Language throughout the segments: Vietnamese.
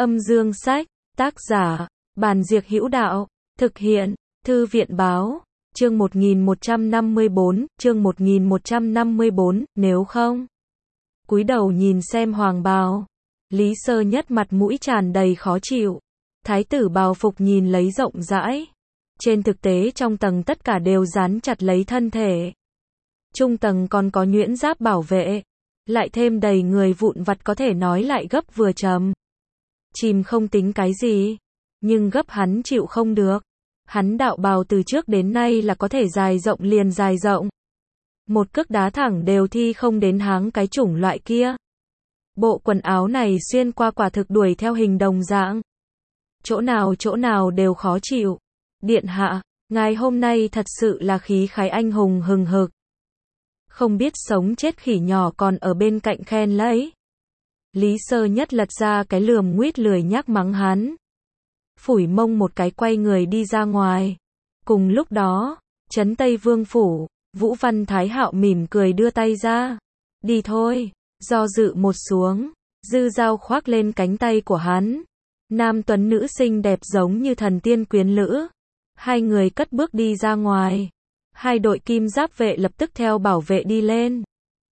Âm dương sách, tác giả, Bàn Diệc Hữu Đạo, thực hiện, Thư viện Báo, chương 1154, nếu không. Cúi đầu nhìn xem hoàng bào. Lý Sơ Nhất mặt mũi tràn đầy khó chịu. Thái tử bào phục nhìn lấy rộng rãi. Trên thực tế trong tầng tất cả đều dán chặt lấy thân thể. Trung tầng còn có nhuyễn giáp bảo vệ. Lại thêm đầy người vụn vặt có thể nói lại gấp vừa chầm. Chìm không tính cái gì. Nhưng gấp hắn chịu không được. Hắn đạo bào từ trước đến nay là có thể dài rộng liền dài rộng. Một cước đá thẳng đều thi không đến háng cái chủng loại kia. Bộ quần áo này xuyên qua quả thực đuổi theo hình đồng dạng. Chỗ nào đều khó chịu. Điện hạ, ngài hôm nay thật sự là khí khái anh hùng hừng hực. Không biết sống chết khỉ nhỏ còn ở bên cạnh khen lấy. Lý Sơ Nhất lật ra cái lườm nguýt lười nhác mắng hắn. Phủi mông một cái quay người đi ra ngoài. Cùng lúc đó, trấn Tây Vương phủ, Vũ Văn Thái Hạo mỉm cười đưa tay ra. Đi thôi, do dự một xuống, Dư Dao khoác lên cánh tay của hắn. Nam tuấn nữ xinh đẹp giống như thần tiên quyến lữ. Hai người cất bước đi ra ngoài. Hai đội kim giáp vệ lập tức theo bảo vệ đi lên.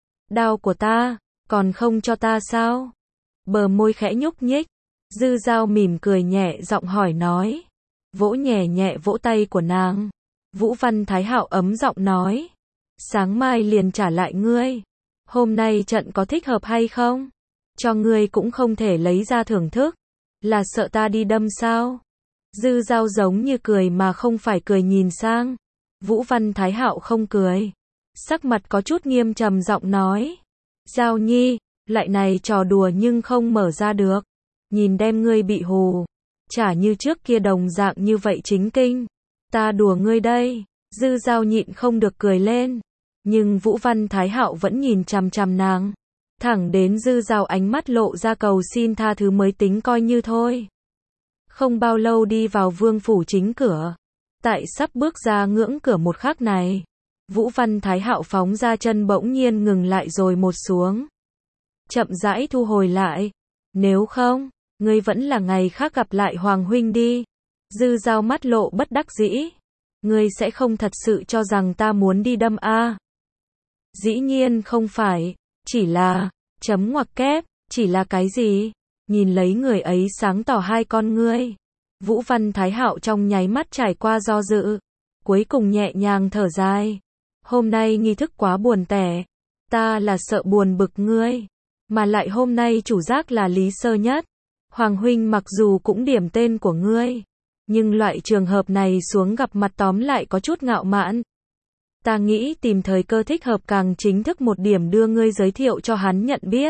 Đao của ta, còn không cho ta sao? Bờ môi khẽ nhúc nhích. Dư Dao mỉm cười nhẹ giọng hỏi nói. Vỗ nhẹ nhẹ vỗ tay của nàng. Vũ Văn Thái Hạo ấm giọng nói. Sáng mai liền trả lại ngươi. Hôm nay trận có thích hợp hay không? Cho ngươi cũng không thể lấy ra thưởng thức. Là sợ ta đi đâm sao? Dư Dao giống như cười mà không phải cười nhìn sang. Vũ Văn Thái Hạo không cười. Sắc mặt có chút nghiêm trầm giọng nói. Dao nhi, lại này trò đùa nhưng không mở ra được. Nhìn đem ngươi bị hù. Chả như trước kia đồng dạng như vậy chính kinh. Ta đùa ngươi đây. Dư Dao nhịn không được cười lên. Nhưng Vũ Văn Thái Hạo vẫn nhìn chằm chằm nàng. Thẳng đến Dư Dao ánh mắt lộ ra cầu xin tha thứ mới tính coi như thôi. Không bao lâu đi vào vương phủ chính cửa. Tại sắp bước ra ngưỡng cửa một khắc này. Vũ Văn Thái Hạo phóng ra chân bỗng nhiên ngừng lại rồi một xuống. Chậm rãi thu hồi lại. Nếu không, ngươi vẫn là ngày khác gặp lại Hoàng huynh đi. Dư Dao mắt lộ bất đắc dĩ. Ngươi sẽ không thật sự cho rằng ta muốn đi đâm a? Dĩ nhiên không phải, chỉ là, chấm ngoặc kép, chỉ là cái gì? Nhìn lấy người ấy sáng tỏ hai con ngươi. Vũ Văn Thái Hạo trong nháy mắt trải qua do dự. Cuối cùng nhẹ nhàng thở dài. Hôm nay nghi thức quá buồn tẻ. Ta là sợ buồn bực ngươi. Mà lại hôm nay chủ giác là Lý Sơ Nhất. Hoàng huynh mặc dù cũng điểm tên của ngươi. Nhưng loại trường hợp này xuống gặp mặt tóm lại có chút ngạo mạn. Ta nghĩ tìm thời cơ thích hợp càng chính thức một điểm đưa ngươi giới thiệu cho hắn nhận biết.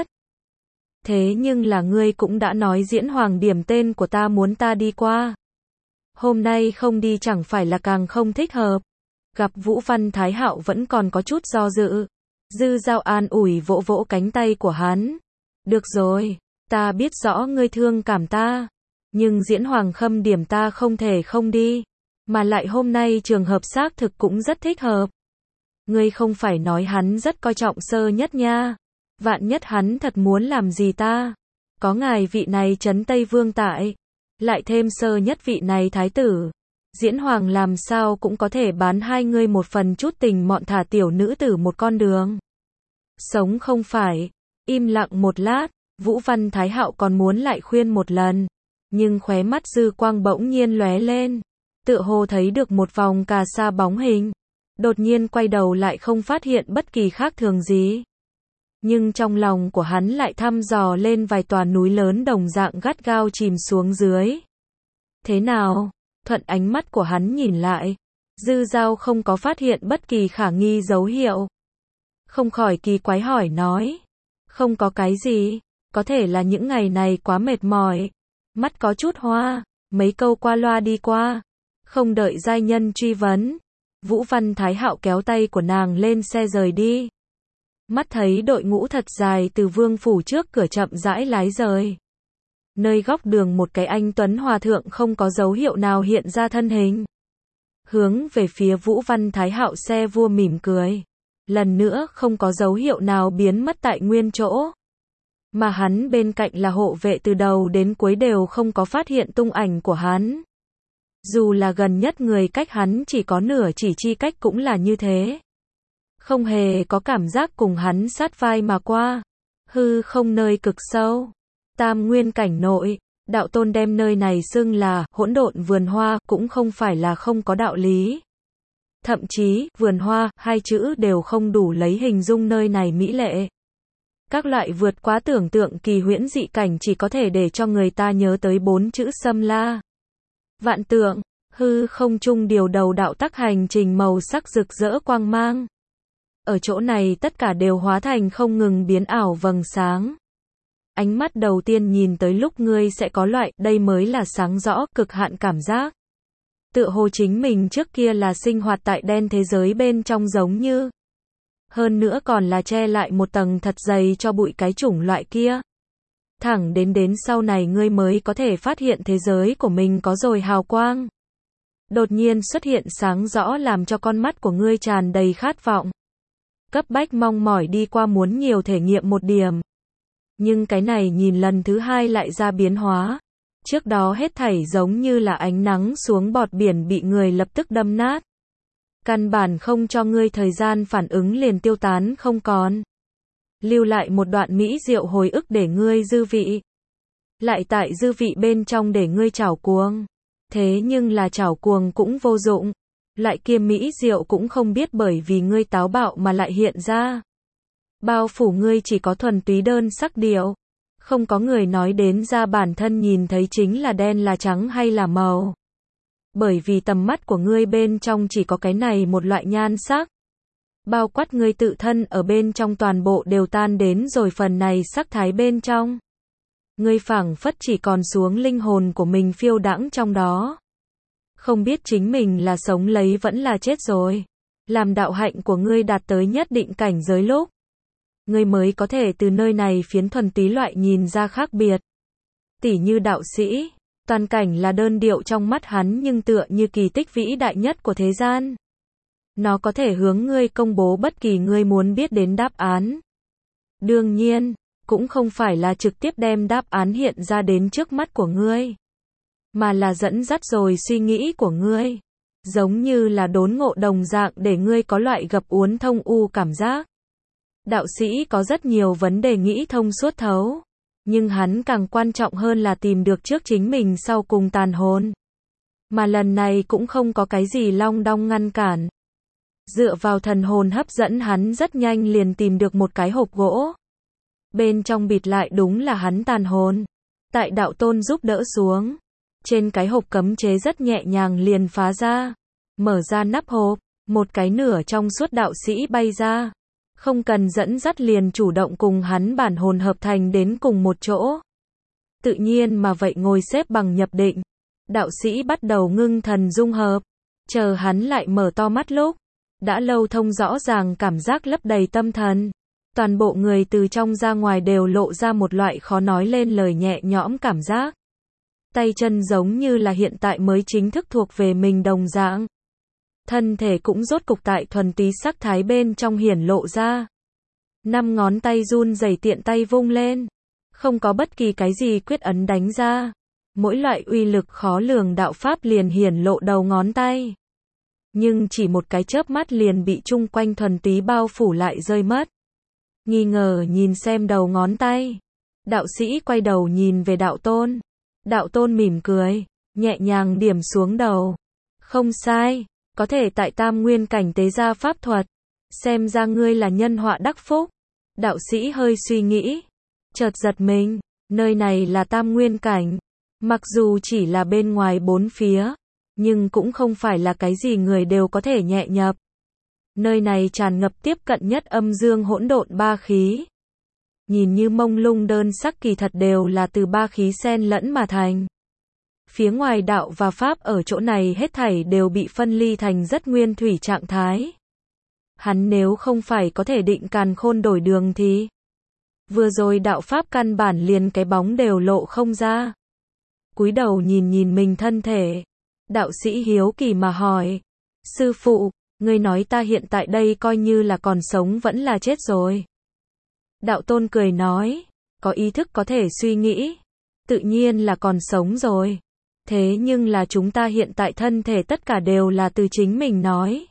Thế nhưng là ngươi cũng đã nói diễn hoàng điểm tên của ta muốn ta đi qua. Hôm nay không đi chẳng phải là càng không thích hợp. Gặp Vũ Văn Thái Hạo vẫn còn có chút do dự. Dư Dao an ủi vỗ vỗ cánh tay của hắn. Được rồi, ta biết rõ ngươi thương cảm ta. Nhưng diễn hoàng khâm điểm ta không thể không đi. Mà lại hôm nay trường hợp xác thực cũng rất thích hợp. Ngươi không phải nói hắn rất coi trọng Sơ Nhất nha. Vạn nhất hắn thật muốn làm gì ta. Có ngài vị này trấn Tây Vương tại. Lại thêm Sơ Nhất vị này thái tử. Diễn hoàng làm sao cũng có thể bán hai ngươi một phần chút tình mọn thả tiểu nữ tử một con đường. Sống không phải. Im lặng một lát. Vũ Văn Thái Hạo còn muốn lại khuyên một lần. Nhưng khóe mắt dư quang bỗng nhiên lóe lên. Tựa hồ thấy được một vòng cà sa bóng hình. Đột nhiên quay đầu lại không phát hiện bất kỳ khác thường gì. Nhưng trong lòng của hắn lại thăm dò lên vài tòa núi lớn đồng dạng gắt gao chìm xuống dưới. Thế nào? Thuận ánh mắt của hắn nhìn lại. Dư Dao không có phát hiện bất kỳ khả nghi dấu hiệu. Không khỏi kỳ quái hỏi nói. Không có cái gì. Có thể là những ngày này quá mệt mỏi. Mắt có chút hoa. Mấy câu qua loa đi qua. Không đợi giai nhân truy vấn. Vũ Văn Thái Hạo kéo tay của nàng lên xe rời đi. Mắt thấy đội ngũ thật dài từ vương phủ trước cửa chậm rãi lái rời. Nơi góc đường một cái anh tuấn hòa thượng không có dấu hiệu nào hiện ra thân hình. Hướng về phía Vũ Văn Thái Hạo xe vua mỉm cười. Lần nữa không có dấu hiệu nào biến mất tại nguyên chỗ. mà hắn bên cạnh là hộ vệ từ đầu đến cuối đều không có phát hiện tung ảnh của hắn. Dù là gần nhất người cách hắn chỉ có nửa chỉ chi cách cũng là như thế. Không hề có cảm giác cùng hắn sát vai mà qua. Hư không nơi cực sâu. Tam nguyên cảnh nội, đạo tôn đem nơi này xưng là hỗn độn vườn hoa, cũng không phải là không có đạo lý. Thậm chí, vườn hoa, hai chữ đều không đủ lấy hình dung nơi này mỹ lệ. Các loại vượt quá tưởng tượng kỳ huyễn dị cảnh chỉ có thể để cho người ta nhớ tới 4 chữ Xâm La. Vạn tượng, hư không trung điều đầu đạo tắc hành trình màu sắc rực rỡ quang mang. Ở chỗ này tất cả đều hóa thành không ngừng biến ảo vầng sáng. Ánh mắt đầu tiên nhìn tới lúc ngươi sẽ có loại, đây mới là sáng rõ, cực hạn cảm giác. Tựa hồ chính mình trước kia là sinh hoạt tại đen thế giới bên trong giống như. Hơn nữa còn là che lại một tầng thật dày cho bụi cái chủng loại kia. Thẳng đến sau này ngươi mới có thể phát hiện thế giới của mình có rồi hào quang. Đột nhiên xuất hiện sáng rõ làm cho con mắt của ngươi tràn đầy khát vọng. Cấp bách mong mỏi đi qua muốn nhiều thể nghiệm một điểm. Nhưng cái này nhìn lần thứ hai lại ra biến hóa. Trước đó hết thảy giống như là ánh nắng xuống bọt biển bị người lập tức đâm nát. Căn bản không cho ngươi thời gian phản ứng liền tiêu tán không còn. Lưu lại một đoạn mỹ diệu hồi ức để ngươi dư vị. Lại tại dư vị bên trong để ngươi trảo cuồng. Thế nhưng là trảo cuồng cũng vô dụng. Lại kia mỹ diệu cũng không biết bởi vì ngươi táo bạo mà lại hiện ra. Bao phủ ngươi chỉ có thuần túy đơn sắc điệu. Không có người nói đến ra bản thân nhìn thấy chính là đen là trắng hay là màu. Bởi vì tầm mắt của ngươi bên trong chỉ có cái này một loại nhan sắc. Bao quát ngươi tự thân ở bên trong toàn bộ đều tan đến rồi phần này sắc thái bên trong. Ngươi phảng phất chỉ còn xuống linh hồn của mình phiêu đãng trong đó. Không biết chính mình là sống lấy vẫn là chết rồi. Làm đạo hạnh của ngươi đạt tới nhất định cảnh giới lúc. Ngươi mới có thể từ nơi này phiến thuần túy loại nhìn ra khác biệt. Tỉ như đạo sĩ, toàn cảnh là đơn điệu trong mắt hắn nhưng tựa như kỳ tích vĩ đại nhất của thế gian. Nó có thể hướng ngươi công bố bất kỳ ngươi muốn biết đến đáp án. Đương nhiên, cũng không phải là trực tiếp đem đáp án hiện ra đến trước mắt của ngươi. Mà là dẫn dắt rồi suy nghĩ của ngươi. Giống như là đốn ngộ đồng dạng để ngươi có loại gập uốn thông u cảm giác. Đạo sĩ có rất nhiều vấn đề nghĩ thông suốt thấu. Nhưng hắn càng quan trọng hơn là tìm được trước chính mình sau cùng tàn hồn. Mà lần này cũng không có cái gì long đong ngăn cản. Dựa vào thần hồn hấp dẫn hắn rất nhanh liền tìm được một cái hộp gỗ. Bên trong bịt lại đúng là hắn tàn hồn. Tại đạo tôn giúp đỡ xuống. Trên cái hộp cấm chế rất nhẹ nhàng liền phá ra. Mở ra nắp hộp. Một cái nửa trong suốt đạo sĩ bay ra. Không cần dẫn dắt liền chủ động cùng hắn bản hồn hợp thành đến cùng một chỗ. Tự nhiên mà vậy ngồi xếp bằng nhập định. Đạo sĩ bắt đầu ngưng thần dung hợp. Chờ hắn lại mở to mắt lúc. Đã lâu thông rõ ràng cảm giác lấp đầy tâm thần. Toàn bộ người từ trong ra ngoài đều lộ ra một loại khó nói lên lời nhẹ nhõm cảm giác. Tay chân giống như là hiện tại mới chính thức thuộc về mình đồng dạng. Thân thể cũng rốt cục tại thuần túy sắc thái bên trong hiển lộ ra. 5 ngón tay run rẩy tiện tay vung lên. Không có bất kỳ cái gì quyết ấn đánh ra. Mỗi loại uy lực khó lường đạo pháp liền hiển lộ đầu ngón tay. Nhưng chỉ một cái chớp mắt liền bị chung quanh thuần túy bao phủ lại rơi mất. Nghi ngờ nhìn xem đầu ngón tay. Đạo sĩ quay đầu nhìn về đạo tôn. Đạo tôn mỉm cười, nhẹ nhàng điểm xuống đầu. Không sai, có thể tại tam nguyên cảnh tế ra pháp thuật. Xem ra ngươi là nhân họa đắc phúc. Đạo sĩ hơi suy nghĩ. Chợt giật mình, nơi này là tam nguyên cảnh. Mặc dù chỉ là bên ngoài 4 phía. Nhưng cũng không phải là cái gì người đều có thể nhẹ nhập. Nơi này tràn ngập tiếp cận nhất âm dương hỗn độn ba khí. Nhìn như mông lung đơn sắc kỳ thật đều là từ ba khí xen lẫn mà thành. Phía ngoài đạo và pháp ở chỗ này hết thảy đều bị phân ly thành rất nguyên thủy trạng thái. Hắn nếu không phải có thể định càn khôn đổi đường thì. Vừa rồi đạo pháp căn bản liền cái bóng đều lộ không ra. Cúi đầu nhìn mình thân thể. Đạo sĩ hiếu kỳ mà hỏi. Sư phụ, ngươi nói ta hiện tại đây coi như là còn sống vẫn là chết rồi. Đạo tôn cười nói. có ý thức có thể suy nghĩ, tự nhiên là còn sống rồi. Thế nhưng là chúng ta hiện tại thân thể tất cả đều là từ chính mình nói.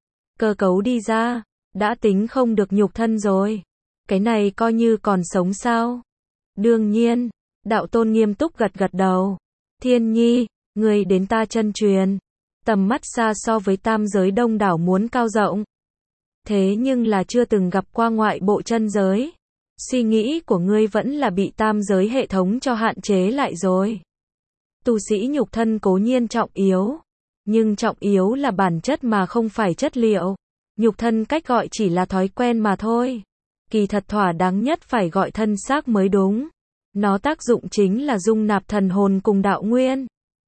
Cơ cấu đi ra, đã tính không được nhục thân rồi. Cái này coi như còn sống sao? Đương nhiên, đạo tôn nghiêm túc gật gật đầu. Thiên nhi, người đến ta chân truyền. Tầm mắt xa so với tam giới đông đảo muốn cao rộng. Thế nhưng là chưa từng gặp qua ngoại bộ chân giới. Suy nghĩ của ngươi vẫn là bị tam giới hệ thống cho hạn chế lại rồi. Tu sĩ nhục thân cố nhiên trọng yếu. Nhưng trọng yếu là bản chất mà không phải chất liệu. Nhục thân cách gọi chỉ là thói quen mà thôi. Kỳ thật thỏa đáng nhất phải gọi thân xác mới đúng. Nó tác dụng chính là dung nạp thần hồn cùng đạo nguyên.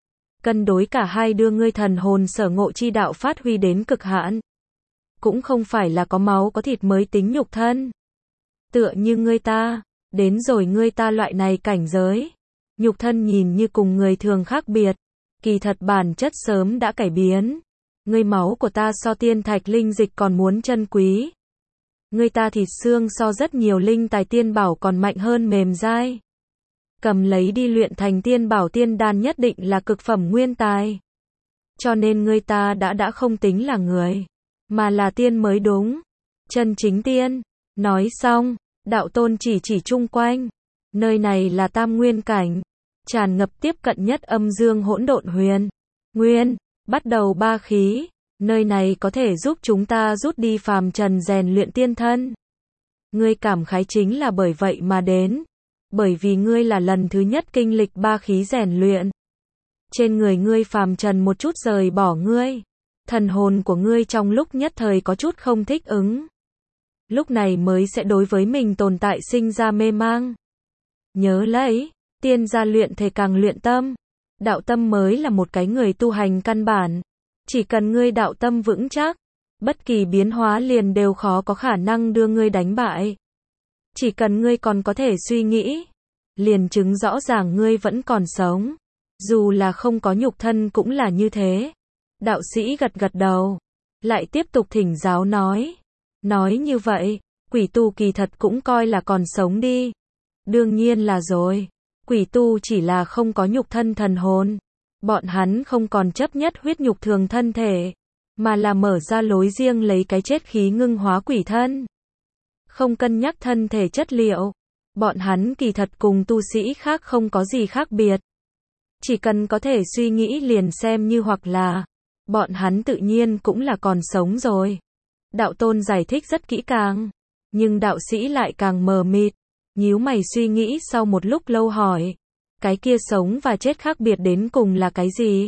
Cân đối cả hai đưa ngươi thần hồn sở ngộ chi đạo phát huy đến cực hạn. Cũng không phải là có máu có thịt mới tính nhục thân. Tựa như ngươi ta, đến rồi ngươi ta loại này cảnh giới. Nhục thân nhìn như cùng người thường khác biệt. Kỳ thật bản chất sớm đã cải biến. Ngươi máu của ta so tiên thạch linh dịch còn muốn chân quý. Ngươi ta thịt xương so rất nhiều linh tài tiên bảo còn mạnh hơn mềm dai. Cầm lấy đi luyện thành tiên bảo tiên đan nhất định là cực phẩm nguyên tài. Cho nên ngươi ta đã không tính là người, mà là tiên mới đúng. Chân chính tiên. Nói xong, đạo tôn chỉ chung quanh. Nơi này là tam nguyên cảnh. Tràn ngập tiếp cận nhất âm dương hỗn độn huyền. Nguyên, bắt đầu ba khí. Nơi này có thể giúp chúng ta rút đi phàm trần rèn luyện tiên thân. Ngươi cảm khái chính là bởi vậy mà đến. Bởi vì ngươi là lần thứ nhất kinh lịch ba khí rèn luyện. Trên người ngươi phàm trần một chút rời bỏ ngươi. Thần hồn của ngươi trong lúc nhất thời có chút không thích ứng. Lúc này mới sẽ đối với mình tồn tại sinh ra mê mang. Nhớ lấy, tiên gia luyện thể càng luyện tâm. Đạo tâm mới là một cái người tu hành căn bản. Chỉ cần ngươi đạo tâm vững chắc, bất kỳ biến hóa liền đều khó có khả năng đưa ngươi đánh bại. Chỉ cần ngươi còn có thể suy nghĩ, liền chứng rõ ràng ngươi vẫn còn sống. Dù là không có nhục thân cũng là như thế. Đạo sĩ gật gật đầu, lại tiếp tục thỉnh giáo nói. Nói như vậy, quỷ tu kỳ thật cũng coi là còn sống đi. Đương nhiên là rồi. Quỷ tu chỉ là không có nhục thân thần hồn. Bọn hắn không còn chấp nhất huyết nhục thường thân thể, mà là mở ra lối riêng lấy cái chết khí ngưng hóa quỷ thân. Không cân nhắc thân thể chất liệu. Bọn hắn kỳ thật cùng tu sĩ khác không có gì khác biệt. Chỉ cần có thể suy nghĩ liền xem như hoặc là, bọn hắn tự nhiên cũng là còn sống rồi. Đạo tôn giải thích rất kỹ càng, nhưng đạo sĩ lại càng mờ mịt, nhíu mày suy nghĩ sau một lúc lâu hỏi. Cái kia sống và chết khác biệt đến cùng là cái gì?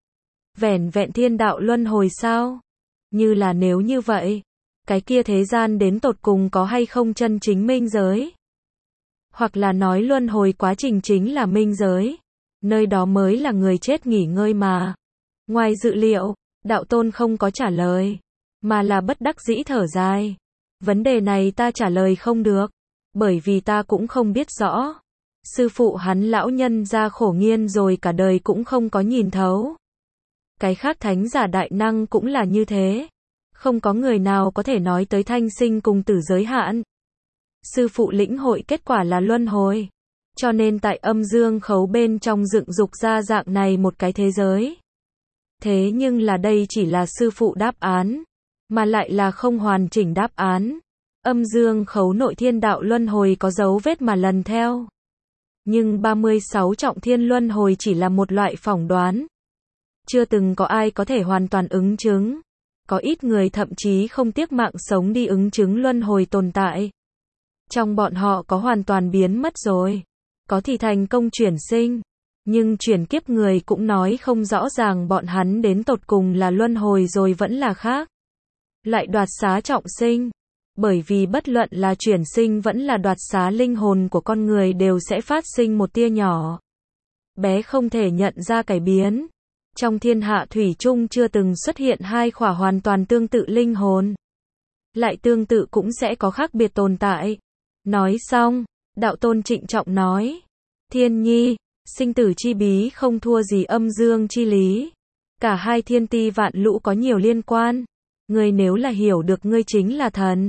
Vẻn vẹn thiên đạo luân hồi sao? Như là nếu như vậy, cái kia thế gian đến tột cùng có hay không chân chính minh giới? Hoặc là nói luân hồi quá trình chính là minh giới, nơi đó mới là người chết nghỉ ngơi mà. Ngoài dự liệu, đạo tôn không có trả lời, mà là bất đắc dĩ thở dài. Vấn đề này ta trả lời không được, bởi vì ta cũng không biết rõ. Sư phụ hắn lão nhân ra khổ nghiên rồi cả đời cũng không có nhìn thấu. Cái khác thánh giả đại năng cũng là như thế. Không có người nào có thể nói tới thanh sinh cùng tử giới hạn. Sư phụ lĩnh hội kết quả là luân hồi. Cho nên tại âm dương khấu bên trong dựng dục ra dạng này một cái thế giới. Thế nhưng là đây chỉ là sư phụ đáp án, mà lại là không hoàn chỉnh đáp án. Âm dương khấu nội thiên đạo luân hồi có dấu vết mà lần theo. Nhưng 36 trọng thiên luân hồi chỉ là một loại phỏng đoán. Chưa từng có ai có thể hoàn toàn ứng chứng. Có ít người thậm chí không tiếc mạng sống đi ứng chứng luân hồi tồn tại. Trong bọn họ có hoàn toàn biến mất rồi. Có thì thành công chuyển sinh. Nhưng chuyển kiếp người cũng nói không rõ ràng bọn hắn đến tột cùng là luân hồi rồi vẫn là khác. Lại đoạt xá trọng sinh. Bởi vì bất luận là chuyển sinh vẫn là đoạt xá linh hồn của con người đều sẽ phát sinh một tia nhỏ bé không thể nhận ra cải biến. Trong thiên hạ thủy chung chưa từng xuất hiện hai khỏa hoàn toàn tương tự linh hồn. Lại tương tự cũng sẽ có khác biệt tồn tại. Nói xong, đạo tôn trịnh trọng nói. Thiên nhi, sinh tử chi bí không thua gì âm dương chi lý. Cả hai thiên ti vạn lũ có nhiều liên quan. Ngươi nếu là hiểu được ngươi chính là thần.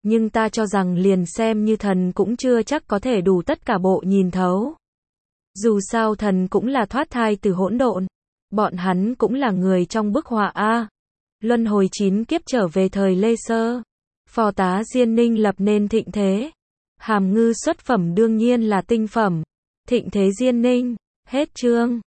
Nhưng ta cho rằng liền xem như thần cũng chưa chắc có thể đủ tất cả bộ nhìn thấu. Dù sao thần cũng là thoát thai từ hỗn độn. Bọn hắn cũng là người trong bức họa a. Luân hồi 9 kiếp trở về thời Lê Sơ. Phò tá Diên Ninh lập nên thịnh thế. Hàm Ngư xuất phẩm đương nhiên là tinh phẩm. Thịnh thế Diên Ninh. Hết chương.